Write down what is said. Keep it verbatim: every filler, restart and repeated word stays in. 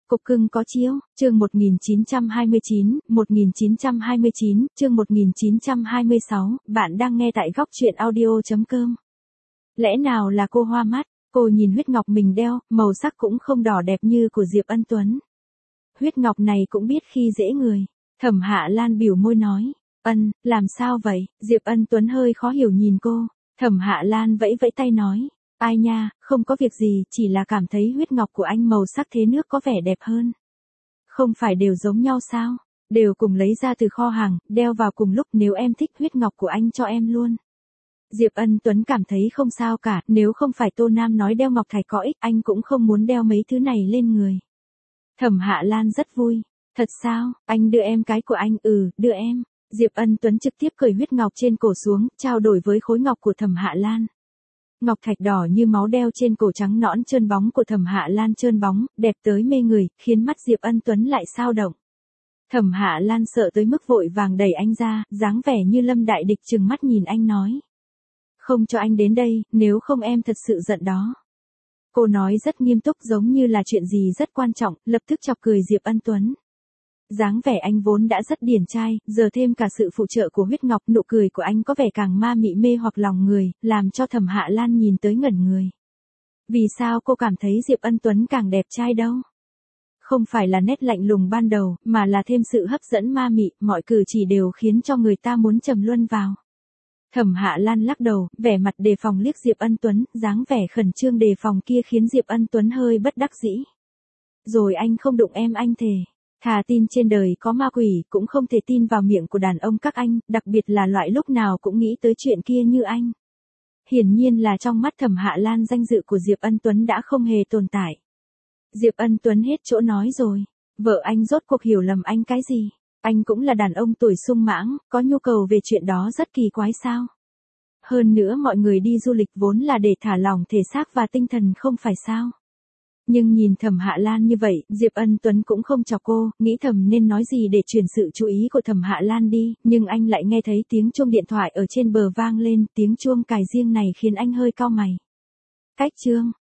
Cục cưng có chiếu, chương một nghìn chín trăm hai mươi chín, một nghìn chín trăm hai mươi chín, chương một nghìn chín trăm hai mươi sáu, bạn đang nghe tại góc truyện audio.com. Lẽ nào là cô hoa mắt, cô nhìn huyết ngọc mình đeo, màu sắc cũng không đỏ đẹp như của Diệp Ân Tuấn. Huyết ngọc này cũng biết khi dễ người. Thẩm Hạ Lan biểu môi nói, Ân, làm sao vậy? Diệp Ân Tuấn hơi khó hiểu nhìn cô. Thẩm Hạ Lan vẫy vẫy tay nói, ai nha, không có việc gì, chỉ là cảm thấy huyết ngọc của anh màu sắc thế nước có vẻ đẹp hơn. Không phải đều giống nhau sao? Đều cùng lấy ra từ kho hàng, đeo vào cùng lúc, nếu em thích huyết ngọc của anh cho em luôn. Diệp Ân Tuấn cảm thấy không sao cả, nếu không phải Tô Nam nói đeo ngọc thạch có ích, anh cũng không muốn đeo mấy thứ này lên người. Thẩm Hạ Lan rất vui. Thật sao, anh đưa em cái của anh, ừ, đưa em. Diệp Ân Tuấn trực tiếp cởi huyết ngọc trên cổ xuống, trao đổi với khối ngọc của Thẩm Hạ Lan. Ngọc thạch đỏ như máu đeo trên cổ trắng nõn trơn bóng của Thẩm Hạ Lan trơn bóng, đẹp tới mê người, khiến mắt Diệp Ân Tuấn lại sao động. Thẩm Hạ Lan sợ tới mức vội vàng đẩy anh ra, dáng vẻ như lâm đại địch trừng mắt nhìn anh nói. Không cho anh đến đây, nếu không em thật sự giận đó. Cô nói rất nghiêm túc giống như là chuyện gì rất quan trọng, lập tức chọc cười Diệp Ân Tuấn. Dáng vẻ anh vốn đã rất điển trai, giờ thêm cả sự phụ trợ của huyết ngọc, nụ cười của anh có vẻ càng ma mị mê hoặc lòng người, làm cho Thẩm Hạ Lan nhìn tới ngẩn người. Vì sao cô cảm thấy Diệp Ân Tuấn càng đẹp trai đâu? Không phải là nét lạnh lùng ban đầu, mà là thêm sự hấp dẫn ma mị, mọi cử chỉ đều khiến cho người ta muốn trầm luân vào. Thẩm Hạ Lan lắc đầu, vẻ mặt đề phòng liếc Diệp Ân Tuấn, dáng vẻ khẩn trương đề phòng kia khiến Diệp Ân Tuấn hơi bất đắc dĩ. Rồi anh không đụng em, anh thề. Thà tin trên đời có ma quỷ, cũng không thể tin vào miệng của đàn ông các anh, đặc biệt là loại lúc nào cũng nghĩ tới chuyện kia như anh. Hiển nhiên là trong mắt Thẩm Hạ Lan danh dự của Diệp Ân Tuấn đã không hề tồn tại. Diệp Ân Tuấn hết chỗ nói rồi. Vợ anh rốt cuộc hiểu lầm anh cái gì? Anh cũng là đàn ông tuổi sung mãng, có nhu cầu về chuyện đó rất kỳ quái sao? Hơn nữa mọi người đi du lịch vốn là để thả lỏng thể xác và tinh thần không phải sao? Nhưng nhìn Thẩm Hạ Lan như vậy, Diệp Ân Tuấn cũng không chọc cô, nghĩ thầm nên nói gì để chuyển sự chú ý của Thẩm Hạ Lan đi, nhưng anh lại nghe thấy tiếng chuông điện thoại ở trên bờ vang lên, tiếng chuông cài riêng này khiến anh hơi cau mày. Cách chương,